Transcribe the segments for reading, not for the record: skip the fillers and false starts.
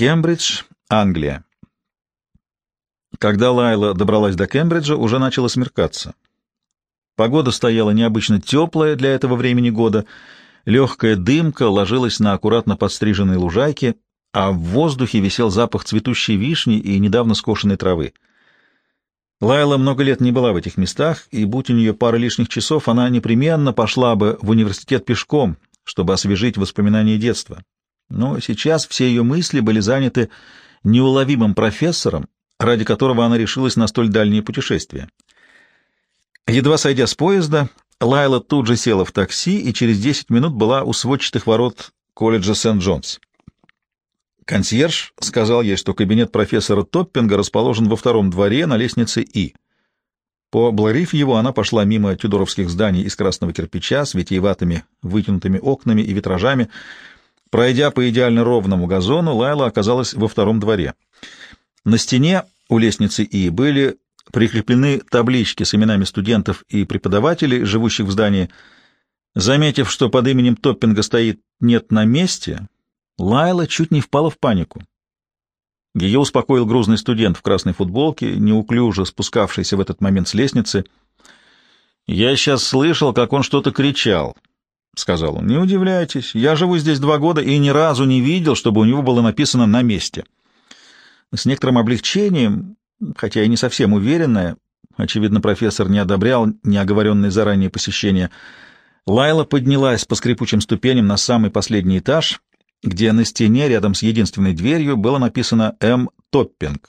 Кембридж, Англия. Когда Лайла добралась до Кембриджа, уже начало смеркаться. Погода стояла необычно теплая для этого времени года, легкая дымка ложилась на аккуратно подстриженные лужайки, а в воздухе висел запах цветущей вишни и недавно скошенной травы. Лайла много лет не была в этих местах, и, будь у нее пара лишних часов, она непременно пошла бы в университет пешком, чтобы освежить воспоминания детства. Но сейчас все ее мысли были заняты неуловимым профессором, ради которого она решилась на столь дальнее путешествие. Едва сойдя с поезда, Лайла тут же села в такси и через 10 минут была у сводчатых ворот колледжа Сент-Джонс. Консьерж сказал ей, что кабинет профессора Топпинга расположен во втором дворе на лестнице И. Поблагодарив его, она пошла мимо тюдоровских зданий из красного кирпича с витиеватыми вытянутыми окнами и витражами. Пройдя по идеально ровному газону, Лайла оказалась во втором дворе. На стене у лестницы И были прикреплены таблички с именами студентов и преподавателей, живущих в здании. Заметив, что под именем Топпинга стоит «нет на месте», Лайла чуть не впала в панику. Ее успокоил грузный студент в красной футболке, неуклюже спускавшийся в этот момент с лестницы. «Я сейчас слышал, как он что-то кричал», — сказал он. «Не удивляйтесь, я живу здесь 2 года и ни разу не видел, чтобы у него было написано «на месте». С некоторым облегчением, хотя и не совсем уверенная, очевидно, профессор не одобрял неоговоренное заранее посещение, Лайла поднялась по скрипучим ступеням на самый последний этаж, где на стене рядом с единственной дверью было написано «М. Топпинг».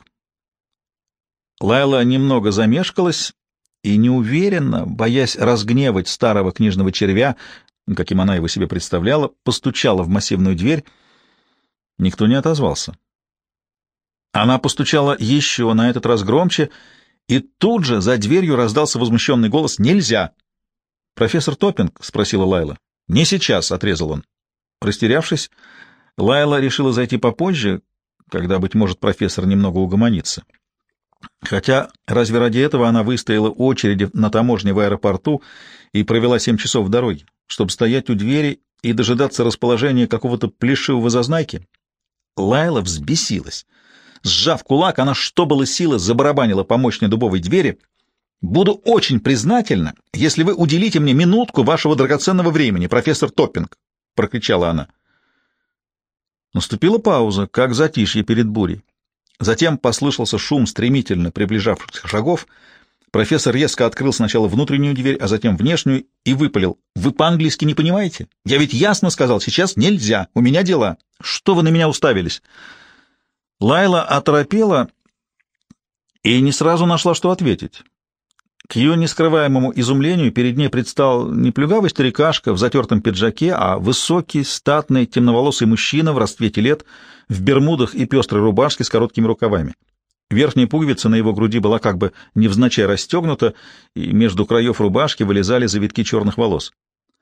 Лайла немного замешкалась и неуверенно, боясь разгневать старого книжного червя, каким она его себе представляла, постучала в массивную дверь. Никто не отозвался. Она постучала еще, на этот раз громче, и тут же за дверью раздался возмущенный голос «Нельзя!» «Профессор Топпинг?» — спросила Лайла. «Не сейчас», — отрезал он. Растерявшись, Лайла решила зайти попозже, когда, быть может, профессор немного угомонится. Хотя разве ради этого она выстояла очереди на таможне в аэропорту и провела 7 часов в дороге, чтобы стоять у двери и дожидаться расположения какого-то плешивого зазнайки? Лайла взбесилась. Сжав кулак, она, что было силы, забарабанила по мощной дубовой двери. «Буду очень признательна, если вы уделите мне минутку вашего драгоценного времени, профессор Топпинг», — прокричала она. Наступила пауза, как затишье перед бурей. Затем послышался шум стремительно приближавшихся шагов. Профессор резко открыл сначала внутреннюю дверь, а затем внешнюю и выпалил. «Вы по-английски не понимаете? Я ведь ясно сказал, сейчас нельзя, у меня дела. Что вы на меня уставились?» Лайла оторопела и не сразу нашла, что ответить. К ее нескрываемому изумлению перед ней предстал не плюгавый старикашка в затертом пиджаке, а высокий, статный, темноволосый мужчина в расцвете лет, в бермудах и пестрой рубашке с короткими рукавами. Верхняя пуговица на его груди была как бы невзначай расстегнута, и между краев рубашки вылезали завитки черных волос.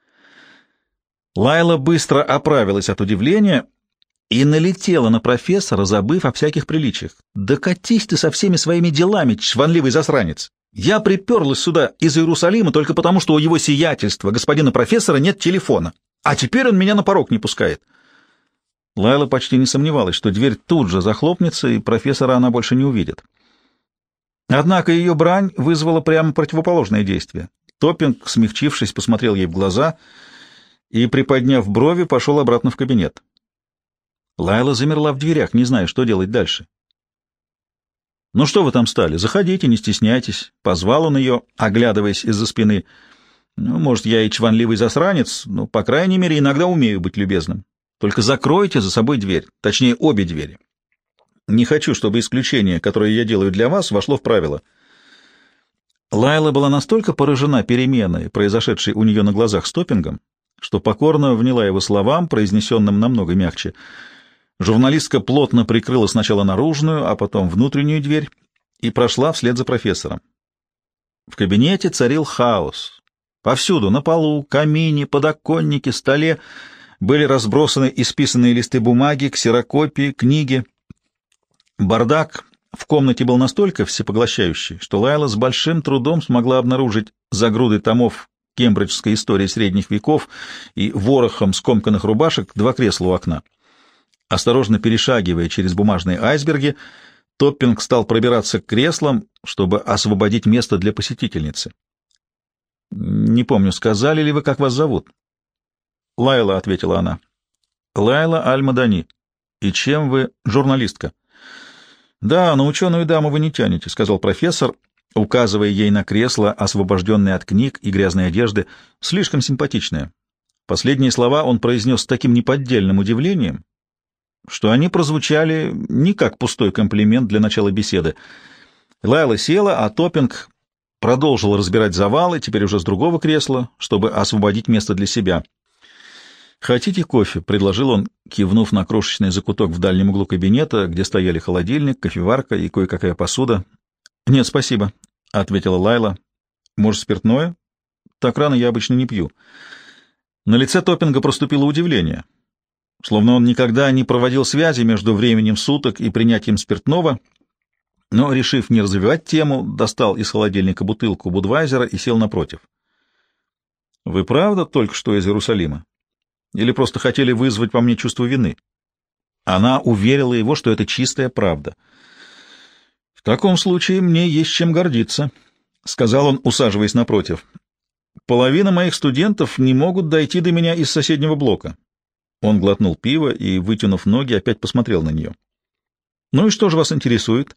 Лайла быстро оправилась от удивления и налетела на профессора, забыв о всяких приличиях. «Да катись ты со всеми своими делами, чванливый засранец! Я приперлась сюда из Иерусалима только потому, что у его сиятельства, господина профессора, нет телефона, а теперь он меня на порог не пускает». Лайла почти не сомневалась, что дверь тут же захлопнется, и профессора она больше не увидит. Однако ее брань вызвала прямо противоположное действие. Топпинг, смягчившись, посмотрел ей в глаза и, приподняв брови, пошел обратно в кабинет. Лайла замерла в дверях, не зная, что делать дальше. «Ну что вы там стали? Заходите, не стесняйтесь», — позвал он ее, оглядываясь из-за спины. «Ну, может, я и чванливый засранец, но, по крайней мере, иногда умею быть любезным. Только закройте за собой дверь, точнее, обе двери. Не хочу, чтобы исключение, которое я делаю для вас, вошло в правило». Лайла была настолько поражена переменой, произошедшей у нее на глазах с Топпингом, что покорно вняла его словам, произнесенным намного мягче. Журналистка плотно прикрыла сначала наружную, а потом внутреннюю дверь и прошла вслед за профессором. В кабинете царил хаос. Повсюду, на полу, камине, подоконнике, столе были разбросаны исписанные листы бумаги, ксерокопии, книги. Бардак в комнате был настолько всепоглощающий, что Лайла с большим трудом смогла обнаружить за грудой томов кембриджской истории средних веков и ворохом скомканных рубашек 2 кресла у окна. Осторожно перешагивая через бумажные айсберги, Топпинг стал пробираться к креслам, чтобы освободить место для посетительницы. «Не помню, сказали ли вы, как вас зовут?» «Лайла», — ответила она. «Лайла Аль-Мадани. И чем вы журналистка?» «Да, на ученую даму вы не тянете», — сказал профессор, указывая ей на кресло, освобожденное от книг и грязной одежды, слишком симпатичное. Последние слова он произнес с таким неподдельным удивлением, что они прозвучали не как пустой комплимент для начала беседы. Лайла села, а Топпинг продолжил разбирать завалы, теперь уже с другого кресла, чтобы освободить место для себя. «Хотите кофе?» — предложил он, кивнув на крошечный закуток в дальнем углу кабинета, где стояли холодильник, кофеварка и кое-какая посуда. «Нет, спасибо», — ответила Лайла. «Может, спиртное? Так рано я обычно не пью». На лице Топпинга проступило удивление, словно он никогда не проводил связи между временем суток и принятием спиртного, но, решив не развивать тему, достал из холодильника бутылку Будвайзера и сел напротив. «Вы правда только что из Иерусалима? Или просто хотели вызвать во мне чувство вины?» Она уверила его, что это чистая правда. «В таком случае мне есть чем гордиться», — сказал он, усаживаясь напротив. «Половина моих студентов не могут дойти до меня из соседнего блока». Он глотнул пиво и, вытянув ноги, опять посмотрел на нее. «Ну и что же вас интересует?»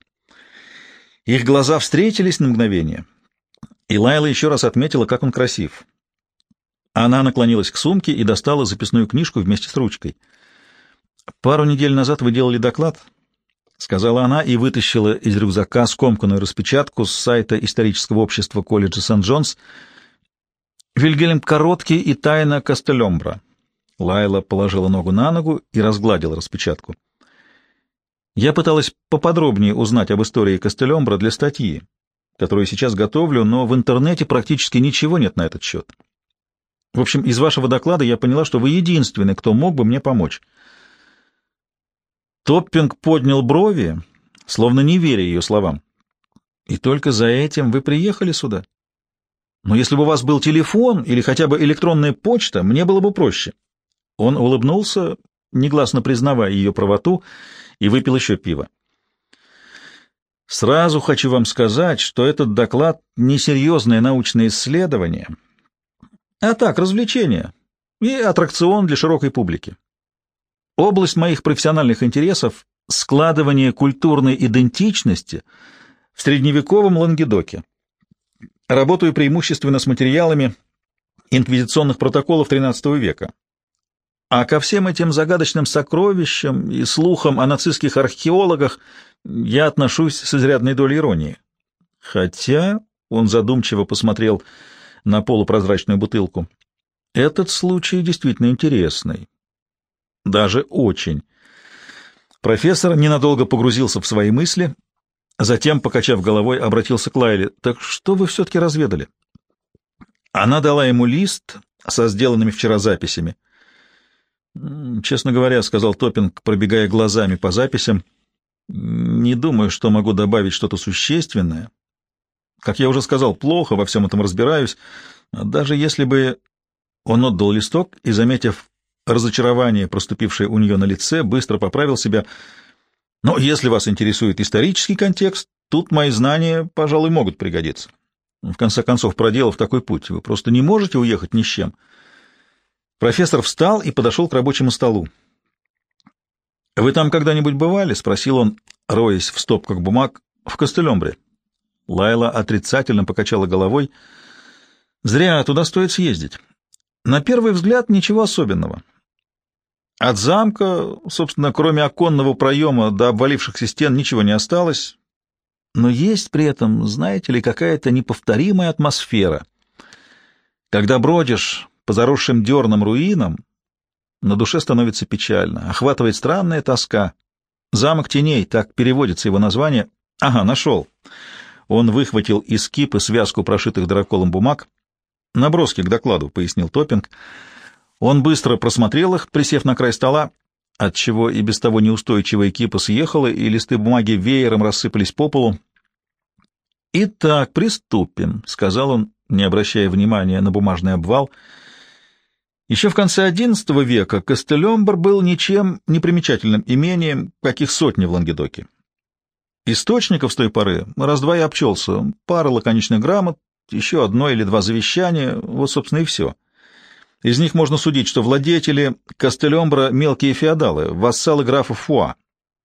Их глаза встретились на мгновение, и Лайла еще раз отметила, как он красив. Она наклонилась к сумке и достала записную книжку вместе с ручкой. «Пару недель назад вы делали доклад», — сказала она и вытащила из рюкзака скомканную распечатку с сайта исторического общества колледжа Сент-Джонс. «Вильгельм Короткий и тайна Кастелембра». Лайла положила ногу на ногу и разгладила распечатку. «Я пыталась поподробнее узнать об истории Кастелембра для статьи, которую сейчас готовлю, но в интернете практически ничего нет на этот счет. В общем, из вашего доклада я поняла, что вы единственный, кто мог бы мне помочь». Топпинг поднял брови, словно не веря ее словам. «И только за этим вы приехали сюда? Но если бы у вас был телефон или хотя бы электронная почта, мне было бы проще». Он улыбнулся, негласно признавая ее правоту, и выпил еще пиво. «Сразу хочу вам сказать, что этот доклад — не серьезное научное исследование, а так, развлечение и аттракцион для широкой публики. Область моих профессиональных интересов — складывание культурной идентичности в средневековом Лангедоке. Работаю преимущественно с материалами инквизиционных протоколов XIII века. А ко всем этим загадочным сокровищам и слухам о нацистских археологах я отношусь с изрядной долей иронии. Хотя он задумчиво посмотрел на полупрозрачную бутылку. Этот случай действительно интересный. Даже очень. Профессор ненадолго погрузился в свои мысли, затем, покачав головой, обратился к Лайле. «Так что вы все-таки разведали?» Она дала ему лист со сделанными вчера записями. «Честно говоря, — сказал Топпинг, пробегая глазами по записям, — не думаю, что могу добавить что-то существенное. Как я уже сказал, плохо во всем этом разбираюсь. Даже если бы...» Он отдал листок и, заметив разочарование, проступившее у нее на лице, быстро поправил себя. «Но если вас интересует исторический контекст, тут мои знания, пожалуй, могут пригодиться. В конце концов, проделав такой путь, вы просто не можете уехать ни с чем». Профессор встал и подошел к рабочему столу. «Вы там когда-нибудь бывали?» — спросил он, роясь в стопках бумаг. «В Кастелембре». Лайла отрицательно покачала головой. «Зря, туда стоит съездить. На первый взгляд ничего особенного. От замка, собственно, кроме оконного проема до обвалившихся стен, ничего не осталось. Но есть при этом, знаете ли, какая-то неповторимая атмосфера. Когда бродишь по заросшим дерном руинам, на душе становится печально, охватывает странная тоска. «Замок теней», так переводится его название. Ага, нашел. Он выхватил из кипы связку прошитых драколом бумаг. «Наброски к докладу», — пояснил Топпинг. Он быстро просмотрел их, присев на край стола, отчего и без того неустойчивая кипа съехала, и листы бумаги веером рассыпались по полу. «Итак, приступим», — сказал он, не обращая внимания на бумажный обвал. Еще в конце XI века Кастелембр был ничем не примечательным имением, каких сотни в Лангедоке. Источников с той поры раз-два и обчелся, пара лаконичных грамот, еще одно или два завещания, вот, собственно, и все. Из них можно судить, что владетели Кастелембра — мелкие феодалы, вассалы графа Фуа.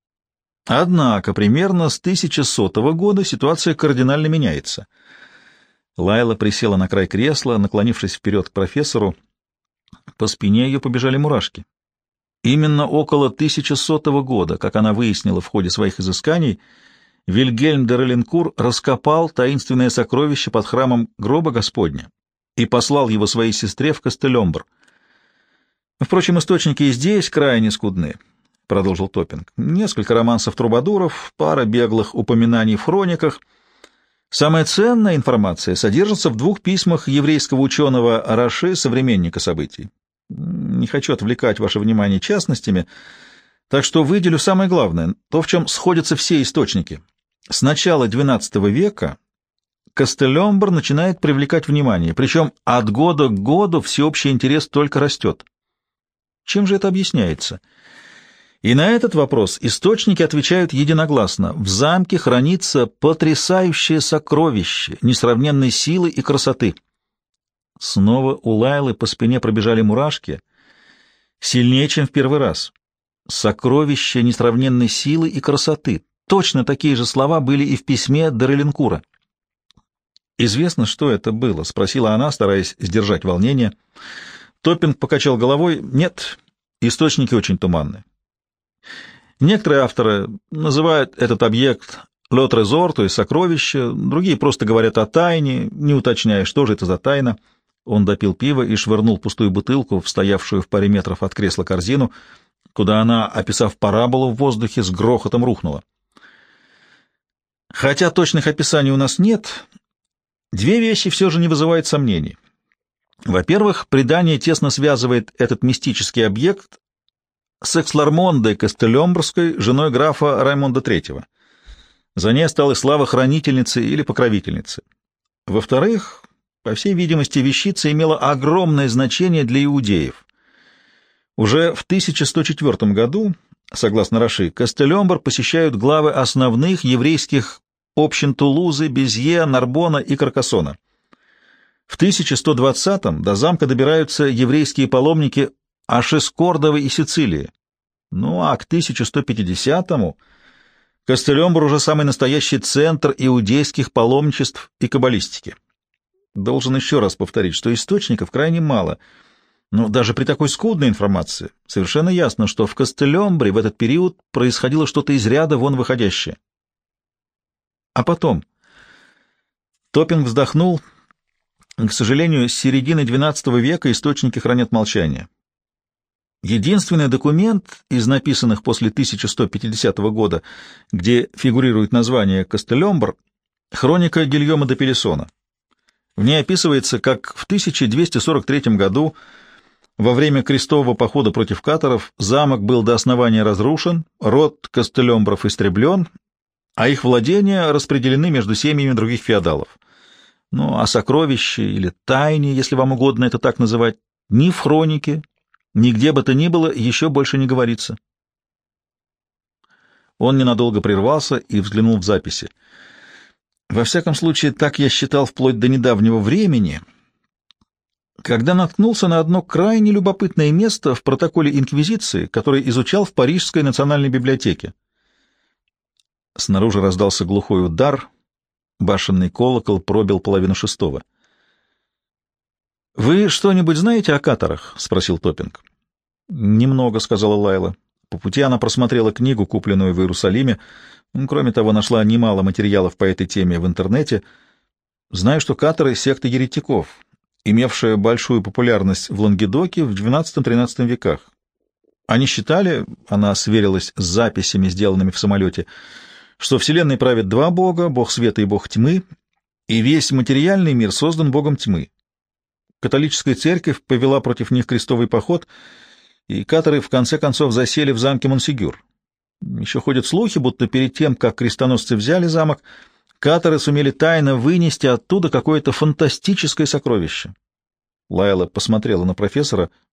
Однако примерно с 1100 года ситуация кардинально меняется. Лайла присела на край кресла, наклонившись вперед к профессору. По спине ее побежали мурашки. Именно около 1100 года, как она выяснила в ходе своих изысканий, Вильгельм де Реленкур раскопал таинственное сокровище под храмом гроба Господня и послал его своей сестре в Кастелембр. Впрочем, источники и здесь крайне скудны, — продолжил Топпинг. Несколько романсов трубадуров, пара беглых упоминаний в хрониках. Самая ценная информация содержится в двух письмах еврейского ученого Раши, современника событий. Не хочу отвлекать ваше внимание частностями, так что выделю самое главное, то, в чем сходятся все источники. С начала XII века Кастелембр начинает привлекать внимание, причем от года к году всеобщий интерес только растет. Чем же это объясняется? И на этот вопрос источники отвечают единогласно. В замке хранится потрясающее сокровище несравненной силы и красоты. Снова у Лайлы по спине пробежали мурашки, сильнее, чем в первый раз. Сокровище несравненной силы и красоты. Точно такие же слова были и в письме де Реленкура. «Известно, что это было?» — спросила она, стараясь сдержать волнение. Топпинг покачал головой. «Нет, источники очень туманны. Некоторые авторы называют этот объект «le trésor», то есть «сокровище», другие просто говорят о тайне, не уточняя, что же это за тайна». Он допил пиво и швырнул пустую бутылку в стоявшую в паре метров от кресла корзину, куда она, описав параболу в воздухе, с грохотом рухнула. Хотя точных описаний у нас нет, две вещи все же не вызывают сомнений. Во-первых, предание тесно связывает этот мистический объект с Экслармондой Кастелембрской, женой графа Раймонда III. За ней осталась слава хранительницы или покровительницы. Во-вторых, по всей видимости, вещица имела огромное значение для иудеев. Уже в 1104 году, согласно Раши, Кастелембр посещают главы основных еврейских общин Тулузы, Безье, Нарбона и Каркасона. В 1120-м до замка добираются еврейские паломники Ашес Кордовы и Сицилии. Ну а к 1150-му Кастелембр уже самый настоящий центр иудейских паломничеств и каббалистики. Должен еще раз повторить, что источников крайне мало, но даже при такой скудной информации совершенно ясно, что в Кастелембре в этот период происходило что-то из ряда вон выходящее. А потом Топпинг вздохнул. К сожалению, с середины XII века источники хранят молчание. Единственный документ из написанных после 1150 года, где фигурирует название Кастелембр, хроника Гильома де Пелесона. В ней описывается, как в 1243 году во время крестового похода против катаров замок был до основания разрушен, род Кастелембров истреблен, а их владения распределены между семьями других феодалов. Ну, а сокровище или тайне, если вам угодно это так называть, ни в хронике, нигде бы то ни было, еще больше не говорится. Он ненадолго прервался и взглянул в записи. Во всяком случае, так я считал вплоть до недавнего времени, когда наткнулся на одно крайне любопытное место в протоколе Инквизиции, который изучал в Парижской национальной библиотеке. Снаружи раздался глухой удар, башенный колокол пробил 5:30. «Вы что-нибудь знаете о катарах?» — спросил Топпинг. «Немного», — сказала Лайла. По пути она просмотрела книгу, купленную в Иерусалиме. Кроме того, нашла немало материалов по этой теме в интернете. Знаю, что катары — секта еретиков, имевшая большую популярность в Лангедоке в XII-XIII веках. Они считали, она сверилась с записями, сделанными в самолете, что Вселенной правят два бога, бог света и бог тьмы, и весь материальный мир создан богом тьмы. Католическая церковь повела против них крестовый поход, и катары в конце концов засели в замке Монсегюр. Еще ходят слухи, будто перед тем, как крестоносцы взяли замок, катары сумели тайно вынести оттуда какое-то фантастическое сокровище. Лайла посмотрела на профессора.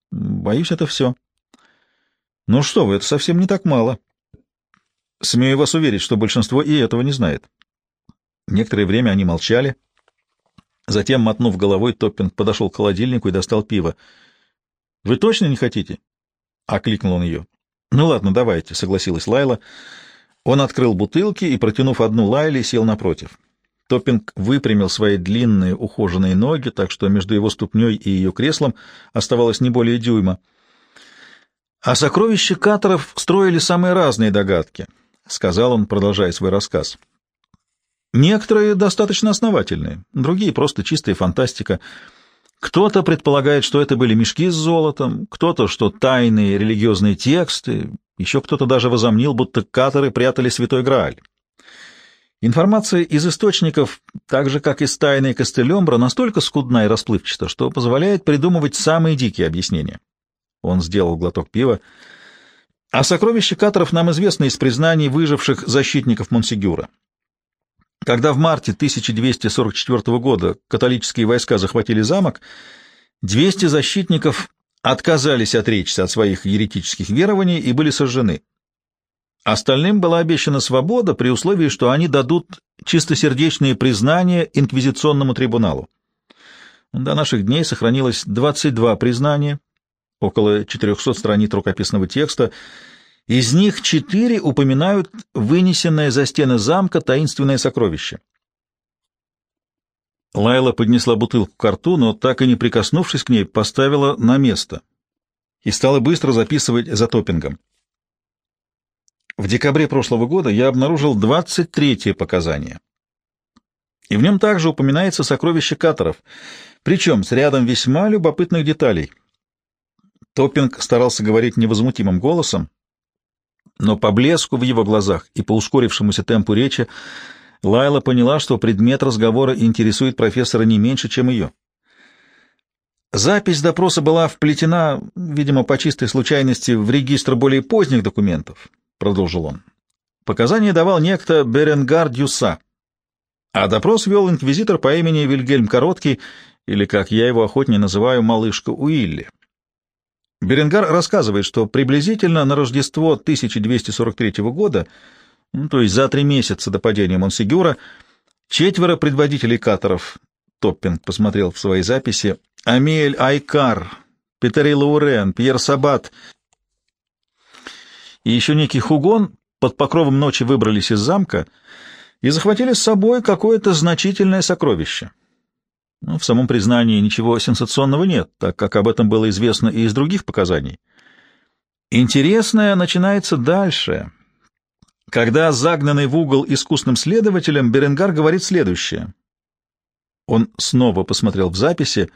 Боюсь, это все. Ну что вы, это совсем не так мало. Смею вас уверить, что большинство и этого не знает. Некоторое время они молчали. Затем, мотнув головой, Топпинг подошел к холодильнику и достал пиво. — Вы точно не хотите? — окликнул он ее. — Ну ладно, давайте, — согласилась Лайла. Он открыл бутылки и, протянув одну Лайле, сел напротив. Топпинг выпрямил свои длинные ухоженные ноги, так что между его ступней и ее креслом оставалось не более дюйма. О сокровище Каттеров строили самые разные догадки, — сказал он, продолжая свой рассказ. Некоторые достаточно основательные, другие просто чистая фантастика. Кто-то предполагает, что это были мешки с золотом, кто-то, что тайные религиозные тексты, еще кто-то даже возомнил, будто Каттеры прятали Святой Грааль. Информация из источников, так же, как из тайны Кастельомбра, настолько скудна и расплывчата, что позволяет придумывать самые дикие объяснения. Он сделал глоток пива. О сокровище Каттеров нам известно из признаний выживших защитников Монсегюра. Когда в марте 1244 года католические войска захватили замок, 200 защитников отказались отречься от своих еретических верований и были сожжены. Остальным была обещана свобода при условии, что они дадут чистосердечные признания инквизиционному трибуналу. До наших дней сохранилось 22 признания, около 400 страниц рукописного текста. Из них 4 упоминают вынесенное за стены замка таинственное сокровище. Лайла поднесла бутылку к рту, но, так и не прикоснувшись к ней, поставила на место и стала быстро записывать за Топпингом. В декабре прошлого года я обнаружил 23-е показание, и в нем также упоминается сокровище Каттеров, причем с рядом весьма любопытных деталей. Топпинг старался говорить невозмутимым голосом, но по блеску в его глазах и по ускорившемуся темпу речи Лайла поняла, что предмет разговора интересует профессора не меньше, чем ее. Запись допроса была вплетена, видимо, по чистой случайности, в регистр более поздних документов, — продолжил он. Показания давал некто Беренгар Дюса, а допрос вел инквизитор по имени Вильгельм Короткий, или, как я его охотнее называю, малышка Уилли. Беренгар рассказывает, что приблизительно на Рождество 1243 года, то есть за 3 месяца до падения Монсегюра, 4 предводителей Каттеров, Топпинг посмотрел в свои записи, Амиэль Айкар, Петери Лаурен, Пьер Сабат и еще некий Хугон под покровом ночи выбрались из замка и захватили с собой какое-то значительное сокровище. В самом признании ничего сенсационного нет, так как об этом было известно и из других показаний. Интересное начинается дальше, когда загнанный в угол искусным следователем Беренгар говорит следующее. Он снова посмотрел в записи.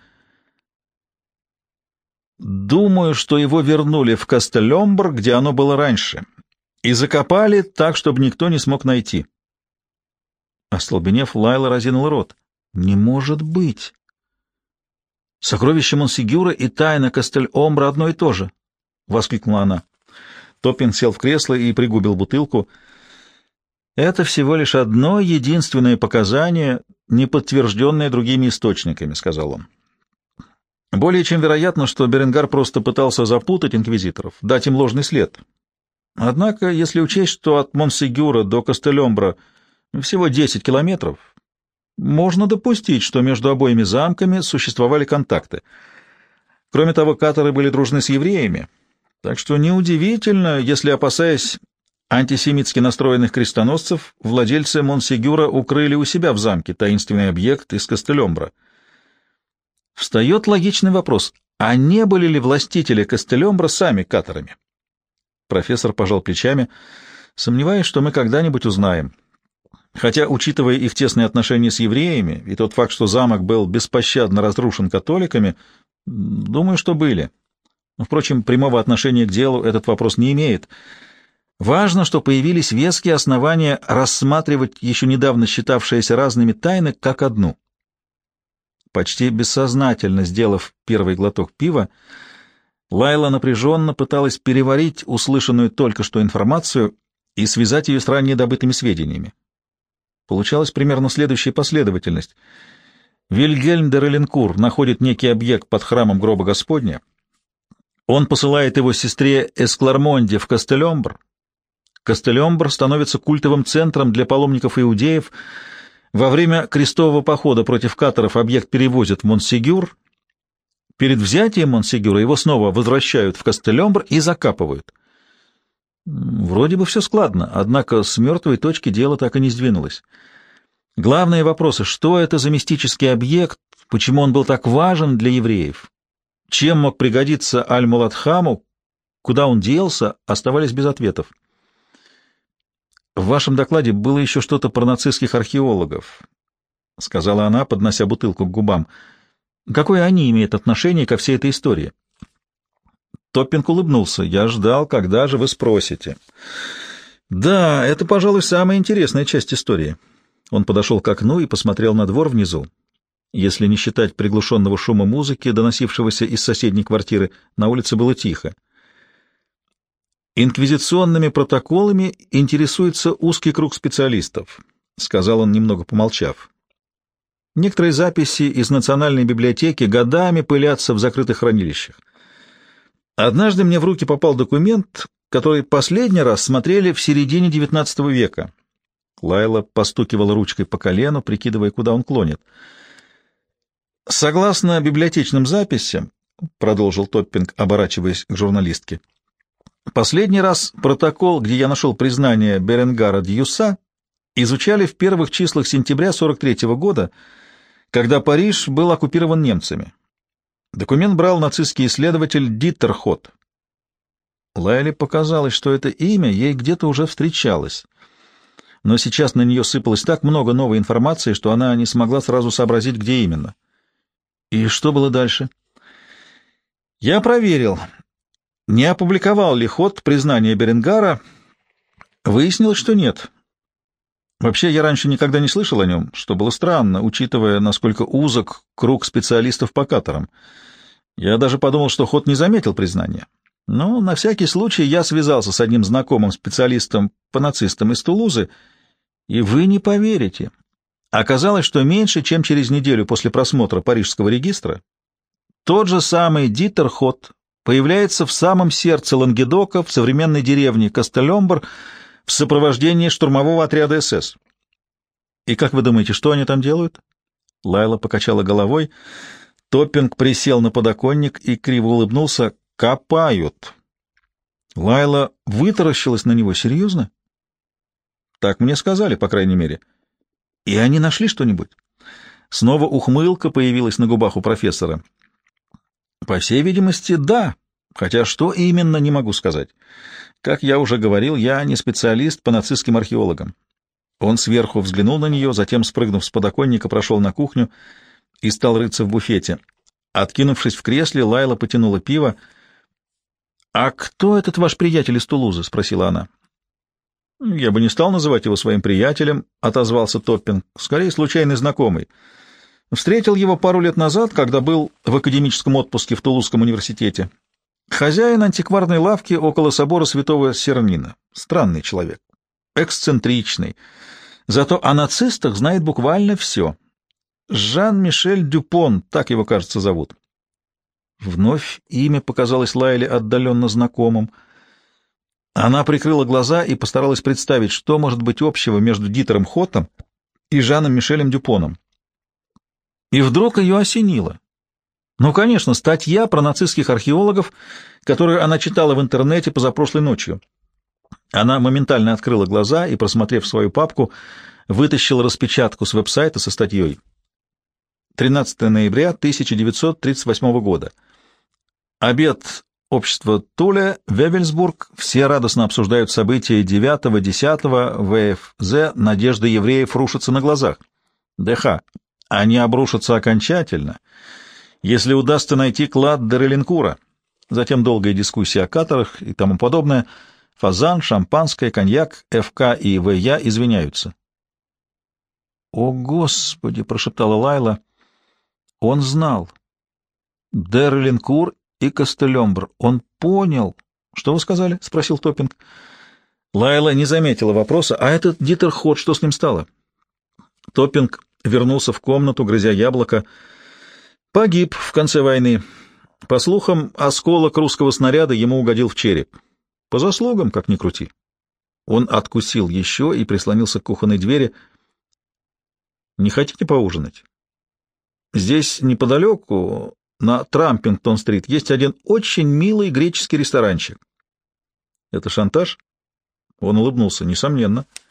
«Думаю, что его вернули в Кастельомбр, где оно было раньше, и закопали так, чтобы никто не смог найти». Остолбенев, Лайла разинула рот. «Не может быть! Сокровище Монсегюра и тайна Кастельомбра одно и то же!» — воскликнула она. Топпинг сел в кресло и пригубил бутылку. «Это всего лишь одно единственное показание, не подтвержденное другими источниками», — сказал он. «Более чем вероятно, что Беренгар просто пытался запутать инквизиторов, дать им ложный след. Однако, если учесть, что от Монсегюра до Кастельомбра всего 10 километров, можно допустить, что между обоими замками существовали контакты. Кроме того, Каттеры были дружны с евреями, так что неудивительно, если, опасаясь антисемитски настроенных крестоносцев, владельцы Монсегюра укрыли у себя в замке таинственный объект из Кастельомбра. Встает логичный вопрос, а не были ли властители Кастельомбра сами Каттерами? Профессор пожал плечами, сомневаясь, что мы когда-нибудь узнаем. Хотя, учитывая их тесные отношения с евреями и тот факт, что замок был беспощадно разрушен католиками, думаю, что были. Впрочем, прямого отношения к делу этот вопрос не имеет. Важно, что появились веские основания рассматривать еще недавно считавшиеся разными тайны как одну. Почти бессознательно сделав первый глоток пива, Лайла напряженно пыталась переварить услышанную только что информацию и связать ее с ранее добытыми сведениями. Получалась примерно следующая последовательность. Вильгельм де Реленкур находит некий объект под храмом гроба Господня. Он посылает его сестре Эсклармонде в Кастелембр. Кастелембр становится культовым центром для паломников иудеев. Во время крестового похода против катаров объект перевозят в Монсегюр. Перед взятием Монсегюра его снова возвращают в Кастелембр и закапывают. Вроде бы все складно, однако с мертвой точки дело так и не сдвинулось. Главные вопросы: что это за мистический объект, почему он был так важен для евреев, чем мог пригодиться Аль-Муладхаму, куда он делся, оставались без ответов. «В вашем докладе было еще что-то про нацистских археологов», — сказала она, поднося бутылку к губам. «Какое они имеют отношение ко всей этой истории?» Топпинг улыбнулся. «Я ждал, когда же вы спросите». «Да, это, пожалуй, самая интересная часть истории». Он подошел к окну и посмотрел на двор внизу. Если не считать приглушенного шума музыки, доносившегося из соседней квартиры, на улице было тихо. «Инквизиционными протоколами интересуется узкий круг специалистов», — сказал он, немного помолчав. «Некоторые записи из Национальной библиотеки годами пылятся в закрытых хранилищах. Однажды мне в руки попал документ, который последний раз смотрели в середине XIX века». Лайла постукивала ручкой по колену, прикидывая, куда он клонит. «Согласно библиотечным записям», — продолжил Топпинг, оборачиваясь к журналистке, «последний раз протокол, где я нашел признание Беренгара Дьюса, изучали в первых числах сентября 43-го года, когда Париж был оккупирован немцами. Документ брал нацистский исследователь Дитер Хот». Лайле показалось, что это имя ей где-то уже встречалось, но сейчас на нее сыпалось так много новой информации, что она не смогла сразу сообразить, где именно. И что было дальше? «Я проверил, не опубликовал ли Хот признание Беренгара. Выяснилось, что нет. Вообще, я раньше никогда не слышал о нем, что было странно, учитывая, насколько узок круг специалистов по катарам. Я даже подумал, что Хот не заметил признания. Но на всякий случай я связался с одним знакомым специалистом по нацистам из Тулузы, и вы не поверите. Оказалось, что меньше, чем через неделю после просмотра Парижского регистра, тот же самый Дитер Хот появляется в самом сердце Лангедока, в современной деревне Кастелембр, в сопровождении штурмового отряда СС. И как вы думаете, что они там делают? Лайла покачала головой. Топпинг присел на подоконник и криво улыбнулся. «Копают». Лайла вытаращилась на него. «Серьезно?» «Так мне сказали, по крайней мере». «И они нашли что-нибудь?» Снова ухмылка появилась на губах у профессора. «По всей видимости, да. Хотя что именно, не могу сказать. Как я уже говорил, я не специалист по нацистским археологам». Он сверху взглянул на нее, затем, спрыгнув с подоконника, прошел на кухню и стал рыться в буфете. Откинувшись в кресле, Лайла потянула пиво. «А кто этот ваш приятель из Тулузы?» — спросила она. «Я бы не стал называть его своим приятелем», — отозвался Топпинг. «Скорее, случайный знакомый. Встретил его пару лет назад, когда был в академическом отпуске в Тулузском университете. Хозяин антикварной лавки около собора Святого Сернина. Странный человек. Эксцентричный. Зато о нацистах знает буквально все. Жан-Мишель Дюпон, так его, кажется, зовут». Вновь имя показалось Лайле отдаленно знакомым. Она прикрыла глаза и постаралась представить, что может быть общего между Дитером Хотом и Жаном Мишелем Дюпоном. И вдруг ее осенило. Ну, конечно, статья про нацистских археологов, которую она читала в интернете позапрошлой ночью. Она моментально открыла глаза и, просмотрев свою папку, вытащила распечатку с веб-сайта со статьей. 13 ноября 1938 года. Обед общества Туле, Вевельсбург. Все радостно обсуждают события 9-10 ВФЗ. Надежды евреев рушатся на глазах. ДХ. Они обрушатся окончательно, если удастся найти клад Дереленкура. Затем долгая дискуссия о каторах и тому подобное. Фазан, шампанское, коньяк, ФК и ВЯ извиняются. «О, Господи!» — прошептала Лайла. Он знал. Дереленкур и Кастелембр. Он понял. «Что вы сказали?» — спросил Топпинг. Лайла не заметила вопроса. «А этот Дитер Хот, что с ним стало?» Топпинг вернулся в комнату, грызя яблоко. «Погиб в конце войны. По слухам, осколок русского снаряда ему угодил в череп. По заслугам, как ни крути. Он откусил еще и прислонился к кухонной двери. «Не хотите поужинать? Здесь неподалеку, на Трампингтон-стрит, есть один очень милый греческий ресторанчик». «Это шантаж?» Он улыбнулся. «Несомненно».